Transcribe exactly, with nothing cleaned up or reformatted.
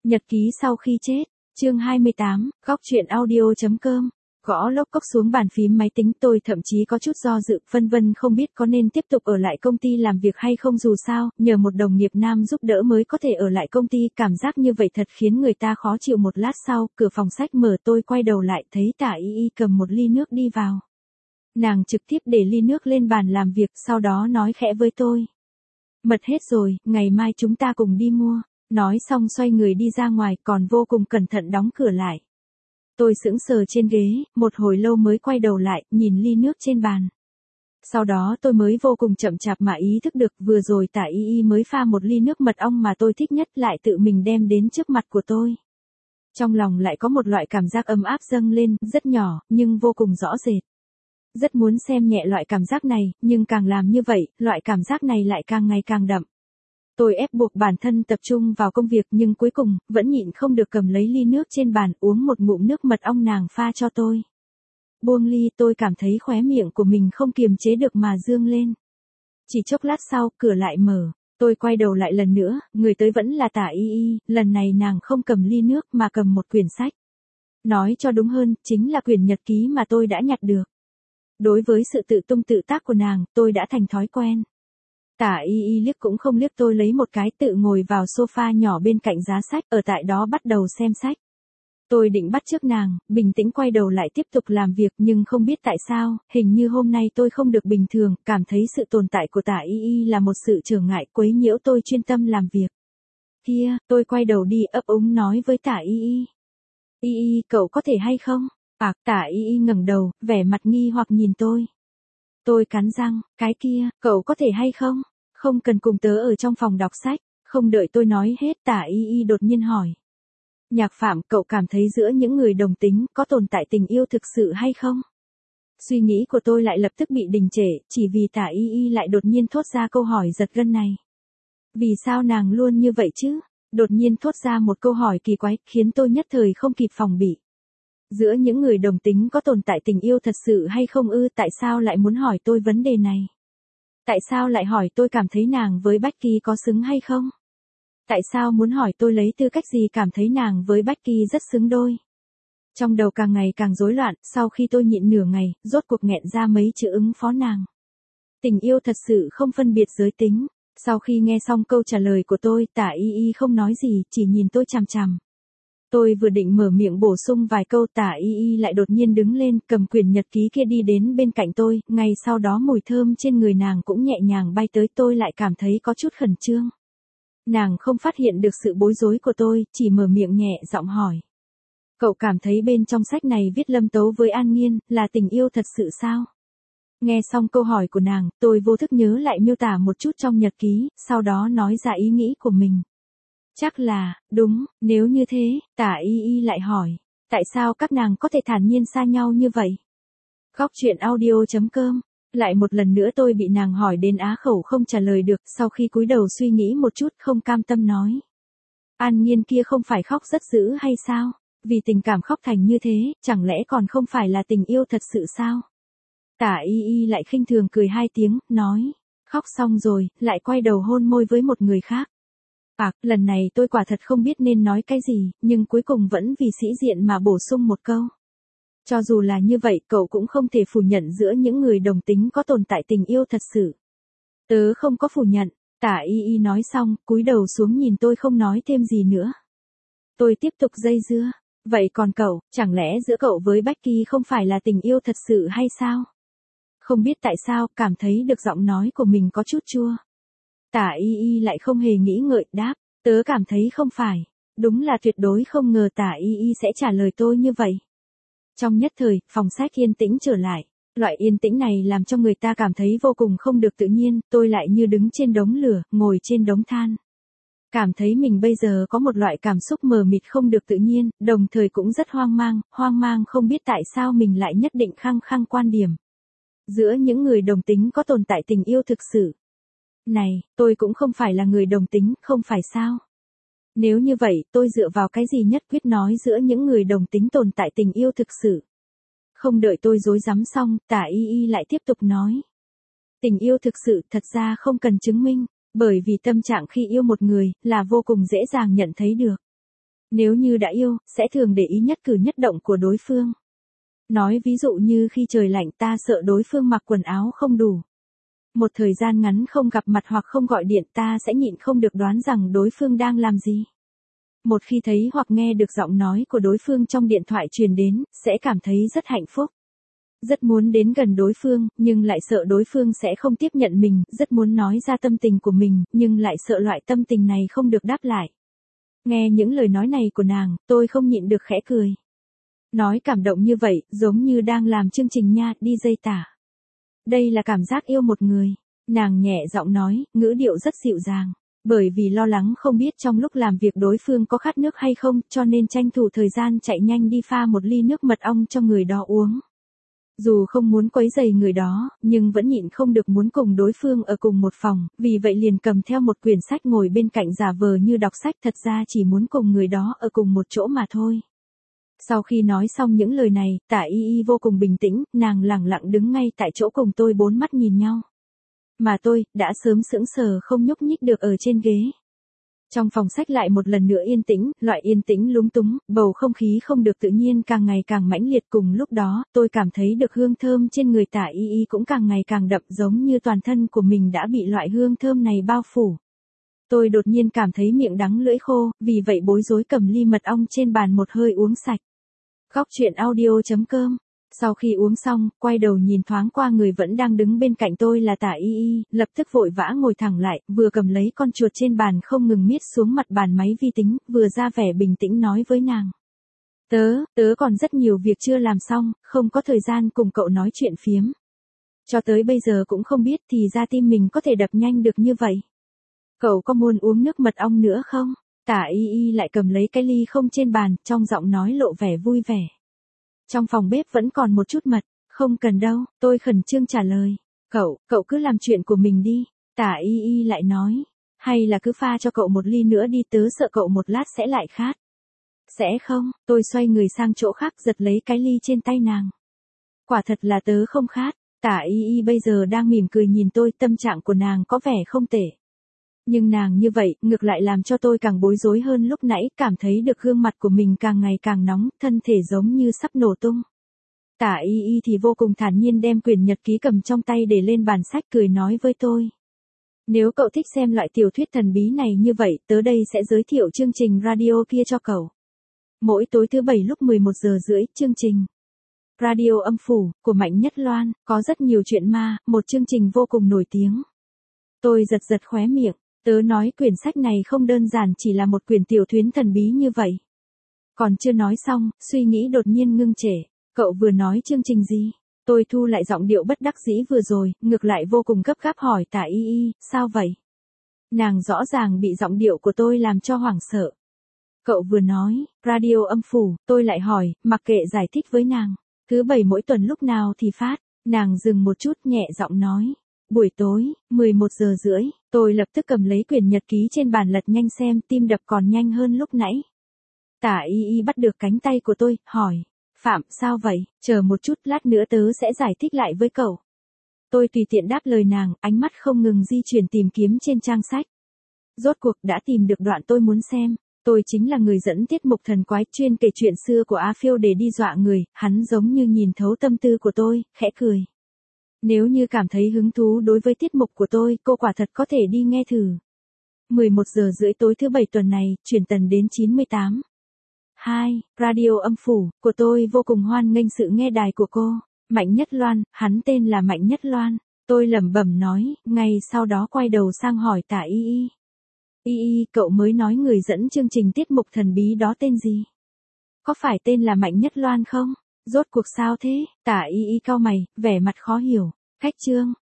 Nhật ký sau khi chết, chương hai mươi tám, góc truyện audio.com. Gõ lốc cốc xuống bàn phím máy tính, tôi thậm chí có chút do dự, phân vân không biết có nên tiếp tục ở lại công ty làm việc hay không, dù sao, nhờ một đồng nghiệp nam giúp đỡ mới có thể ở lại công ty, cảm giác như vậy thật khiến người ta khó chịu. Một lát sau, cửa phòng sách mở, tôi quay đầu lại thấy Tả Y Y cầm một ly nước đi vào. Nàng trực tiếp để ly nước lên bàn làm việc, sau đó nói khẽ với tôi. Mật hết rồi, ngày mai chúng ta cùng đi mua. Nói xong xoay người đi ra ngoài, còn vô cùng cẩn thận đóng cửa lại. Tôi sững sờ trên ghế, một hồi lâu mới quay đầu lại, nhìn ly nước trên bàn. Sau đó tôi mới vô cùng chậm chạp mà ý thức được, vừa rồi Tả Y Y mới pha một ly nước mật ong mà tôi thích nhất lại tự mình đem đến trước mặt của tôi. Trong lòng lại có một loại cảm giác ấm áp dâng lên, rất nhỏ, nhưng vô cùng rõ rệt. Rất muốn xem nhẹ loại cảm giác này, nhưng càng làm như vậy, loại cảm giác này lại càng ngày càng đậm. Tôi ép buộc bản thân tập trung vào công việc, nhưng cuối cùng, vẫn nhịn không được cầm lấy ly nước trên bàn, uống một ngụm nước mật ong nàng pha cho tôi. Buông ly, tôi cảm thấy khóe miệng của mình không kiềm chế được mà dương lên. Chỉ chốc lát sau, cửa lại mở. Tôi quay đầu lại lần nữa, người tới vẫn là Tả Y Y, lần này nàng không cầm ly nước mà cầm một quyển sách. Nói cho đúng hơn, chính là quyển nhật ký mà tôi đã nhặt được. Đối với sự tự tung tự tác của nàng, tôi đã thành thói quen. Tả Y Y liếc cũng không liếc tôi lấy một cái, tự ngồi vào sofa nhỏ bên cạnh giá sách, ở tại đó bắt đầu xem sách. Tôi định bắt chước nàng, bình tĩnh quay đầu lại tiếp tục làm việc, nhưng không biết tại sao, hình như hôm nay tôi không được bình thường, cảm thấy sự tồn tại của Tả Y Y là một sự trở ngại quấy nhiễu tôi chuyên tâm làm việc. Kia, tôi quay đầu đi ấp úng nói với Tả Y Y. Y Y, cậu có thể hay không? À, Tả Y Y ngẩng đầu, vẻ mặt nghi hoặc nhìn tôi. Tôi cắn răng, cái kia, cậu có thể hay không? Không cần cùng tớ ở trong phòng đọc sách. Không đợi tôi nói hết, Tả Y Y đột nhiên hỏi. Nhạc Phạm, cậu cảm thấy giữa những người đồng tính có tồn tại tình yêu thực sự hay không? Suy nghĩ của tôi lại lập tức bị đình trệ, chỉ vì Tả Y Y lại đột nhiên thốt ra câu hỏi giật gân này. Vì sao nàng luôn như vậy chứ? Đột nhiên thốt ra một câu hỏi kỳ quái, khiến tôi nhất thời không kịp phòng bị. Giữa những người đồng tính có tồn tại tình yêu thật sự hay không ư? Tại sao lại muốn hỏi tôi vấn đề này? Tại sao lại hỏi tôi cảm thấy nàng với Bách Kỳ có xứng hay không? Tại sao muốn hỏi tôi lấy tư cách gì cảm thấy nàng với Bách Kỳ rất xứng đôi? Trong đầu càng ngày càng rối loạn, sau khi tôi nhịn nửa ngày, rốt cuộc nghẹn ra mấy chữ ứng phó nàng. Tình yêu thật sự không phân biệt giới tính. Sau khi nghe xong câu trả lời của tôi, Tả Y Y không nói gì, chỉ nhìn tôi chằm chằm. Tôi vừa định mở miệng bổ sung vài câu, Tả Y Y lại đột nhiên đứng lên, cầm quyển nhật ký kia đi đến bên cạnh tôi, ngay sau đó mùi thơm trên người nàng cũng nhẹ nhàng bay tới, tôi lại cảm thấy có chút khẩn trương. Nàng không phát hiện được sự bối rối của tôi, chỉ mở miệng nhẹ giọng hỏi. Cậu cảm thấy bên trong sách này viết Lâm Tấu với An Nhiên, là tình yêu thật sự sao? Nghe xong câu hỏi của nàng, tôi vô thức nhớ lại miêu tả một chút trong nhật ký, sau đó nói ra ý nghĩ của mình. Chắc là, đúng, nếu như thế, Tả Y Y lại hỏi, tại sao các nàng có thể thản nhiên xa nhau như vậy? Góc truyện audio.com. Lại một lần nữa tôi bị nàng hỏi đến á khẩu không trả lời được, sau khi cúi đầu suy nghĩ một chút không cam tâm nói. An Nhiên kia không phải khóc rất dữ hay sao? Vì tình cảm khóc thành như thế, chẳng lẽ còn không phải là tình yêu thật sự sao? Tả Y Y lại khinh thường cười hai tiếng, nói. Khóc xong rồi, lại quay đầu hôn môi với một người khác. À, lần này tôi quả thật không biết nên nói cái gì, nhưng cuối cùng vẫn vì sĩ diện mà bổ sung một câu. Cho dù là như vậy, cậu cũng không thể phủ nhận giữa những người đồng tính có tồn tại tình yêu thật sự. Tớ không có phủ nhận, Tả Y Y nói xong, cúi đầu xuống nhìn tôi không nói thêm gì nữa. Tôi tiếp tục dây dưa, vậy còn cậu, chẳng lẽ giữa cậu với Bách Kỳ không phải là tình yêu thật sự hay sao? Không biết tại sao, cảm thấy được giọng nói của mình có chút chua. Tả Y Y lại không hề nghĩ ngợi, đáp, tớ cảm thấy không phải. Đúng là tuyệt đối không ngờ Tả Y Y sẽ trả lời tôi như vậy. Trong nhất thời, phòng sách yên tĩnh trở lại. Loại yên tĩnh này làm cho người ta cảm thấy vô cùng không được tự nhiên, tôi lại như đứng trên đống lửa, ngồi trên đống than. Cảm thấy mình bây giờ có một loại cảm xúc mờ mịt không được tự nhiên, đồng thời cũng rất hoang mang, hoang mang không biết tại sao mình lại nhất định khăng khăng quan điểm. Giữa những người đồng tính có tồn tại tình yêu thực sự. Này, tôi cũng không phải là người đồng tính, không phải sao? Nếu như vậy, tôi dựa vào cái gì nhất quyết nói giữa những người đồng tính tồn tại tình yêu thực sự? Không đợi tôi rối rắm xong, Tả Y Y lại tiếp tục nói. Tình yêu thực sự thật ra không cần chứng minh, bởi vì tâm trạng khi yêu một người là vô cùng dễ dàng nhận thấy được. Nếu như đã yêu, sẽ thường để ý nhất cử nhất động của đối phương. Nói ví dụ như khi trời lạnh ta sợ đối phương mặc quần áo không đủ. Một thời gian ngắn không gặp mặt hoặc không gọi điện ta sẽ nhịn không được đoán rằng đối phương đang làm gì. Một khi thấy hoặc nghe được giọng nói của đối phương trong điện thoại truyền đến, sẽ cảm thấy rất hạnh phúc. Rất muốn đến gần đối phương, nhưng lại sợ đối phương sẽ không tiếp nhận mình, rất muốn nói ra tâm tình của mình, nhưng lại sợ loại tâm tình này không được đáp lại. Nghe những lời nói này của nàng, tôi không nhịn được khẽ cười. Nói cảm động như vậy, giống như đang làm chương trình nha, đi dây tả. Đây là cảm giác yêu một người. Nàng nhẹ giọng nói, ngữ điệu rất dịu dàng. Bởi vì lo lắng không biết trong lúc làm việc đối phương có khát nước hay không, cho nên tranh thủ thời gian chạy nhanh đi pha một ly nước mật ong cho người đó uống. Dù không muốn quấy rầy người đó, nhưng vẫn nhịn không được muốn cùng đối phương ở cùng một phòng, vì vậy liền cầm theo một quyển sách ngồi bên cạnh giả vờ như đọc sách, thật ra chỉ muốn cùng người đó ở cùng một chỗ mà thôi. Sau khi nói xong những lời này, Tả Y Y vô cùng bình tĩnh, nàng lẳng lặng đứng ngay tại chỗ cùng tôi bốn mắt nhìn nhau. Mà tôi, đã sớm sững sờ không nhúc nhích được ở trên ghế. Trong phòng sách lại một lần nữa yên tĩnh, loại yên tĩnh lúng túng, bầu không khí không được tự nhiên càng ngày càng mãnh liệt. Cùng lúc đó, tôi cảm thấy được hương thơm trên người Tả Y Y cũng càng ngày càng đậm, giống như toàn thân của mình đã bị loại hương thơm này bao phủ. Tôi đột nhiên cảm thấy miệng đắng lưỡi khô, vì vậy bối rối cầm ly mật ong trên bàn một hơi uống sạch. Góc truyện audio chấm com. Sau khi uống xong, quay đầu nhìn thoáng qua người vẫn đang đứng bên cạnh tôi là Tả Y Y, lập tức vội vã ngồi thẳng lại, vừa cầm lấy con chuột trên bàn không ngừng miết xuống mặt bàn máy vi tính, vừa ra vẻ bình tĩnh nói với nàng. Tớ, tớ còn rất nhiều việc chưa làm xong, không có thời gian cùng cậu nói chuyện phiếm. Cho tới bây giờ cũng không biết thì ra tim mình có thể đập nhanh được như vậy. Cậu có muốn uống nước mật ong nữa không? Tả Y Y lại cầm lấy cái ly không trên bàn, trong giọng nói lộ vẻ vui vẻ. Trong phòng bếp vẫn còn một chút mật, không cần đâu, tôi khẩn trương trả lời. Cậu, cậu cứ làm chuyện của mình đi. Tả Y Y lại nói. Hay là cứ pha cho cậu một ly nữa đi, tớ sợ cậu một lát sẽ lại khát. Sẽ không, tôi xoay người sang chỗ khác giật lấy cái ly trên tay nàng. Quả thật là tớ không khát. Tả Y Y bây giờ đang mỉm cười nhìn tôi, tâm trạng của nàng có vẻ không tệ. Nhưng nàng như vậy, ngược lại làm cho tôi càng bối rối hơn lúc nãy, cảm thấy được gương mặt của mình càng ngày càng nóng, thân thể giống như sắp nổ tung. Tả Y Y thì vô cùng thản nhiên đem quyển nhật ký cầm trong tay để lên bàn sách, cười nói với tôi. Nếu cậu thích xem loại tiểu thuyết thần bí này như vậy, tớ đây sẽ giới thiệu chương trình radio kia cho cậu. Mỗi tối thứ bảy lúc mười một giờ rưỡi, chương trình Radio Âm Phủ, của Mạnh Nhất Loan, có rất nhiều chuyện ma, một chương trình vô cùng nổi tiếng. Tôi giật giật khóe miệng. Tớ nói quyển sách này không đơn giản chỉ là một quyển tiểu thuyết thần bí như vậy. Còn chưa nói xong, suy nghĩ đột nhiên ngưng trệ. Cậu vừa nói chương trình gì? Tôi thu lại giọng điệu bất đắc dĩ vừa rồi, ngược lại vô cùng gấp gáp hỏi Tả Y Y, sao vậy? Nàng rõ ràng bị giọng điệu của tôi làm cho hoảng sợ. Cậu vừa nói, Radio Âm Phủ, tôi lại hỏi, mặc kệ giải thích với nàng. Thứ bảy mỗi tuần lúc nào thì phát? Nàng dừng một chút nhẹ giọng nói. Buổi tối, mười một giờ rưỡi, tôi lập tức cầm lấy quyển nhật ký trên bàn lật nhanh xem, tim đập còn nhanh hơn lúc nãy. Tả Y Y bắt được cánh tay của tôi, hỏi. Phạm, sao vậy? Chờ một chút, lát nữa tớ sẽ giải thích lại với cậu. Tôi tùy tiện đáp lời nàng, ánh mắt không ngừng di chuyển tìm kiếm trên trang sách. Rốt cuộc đã tìm được đoạn tôi muốn xem. Tôi chính là người dẫn tiết mục thần quái chuyên kể chuyện xưa của A Phiêu để đi dọa người, hắn giống như nhìn thấu tâm tư của tôi, khẽ cười. Nếu như cảm thấy hứng thú đối với tiết mục của tôi, cô quả thật có thể đi nghe thử. mười một giờ rưỡi tối thứ bảy tuần này, chuyển tần đến chín mươi tám. hai, Radio Âm Phủ, của tôi vô cùng hoan nghênh sự nghe đài của cô. Mạnh Nhất Loan, hắn tên là Mạnh Nhất Loan. Tôi lẩm bẩm nói, ngay sau đó quay đầu sang hỏi Tả Y Y. Y Y, cậu mới nói người dẫn chương trình tiết mục thần bí đó tên gì? Có phải tên là Mạnh Nhất Loan không? Rốt cuộc sao thế? Tả Y Y cau mày, vẻ mặt khó hiểu. Khách trương,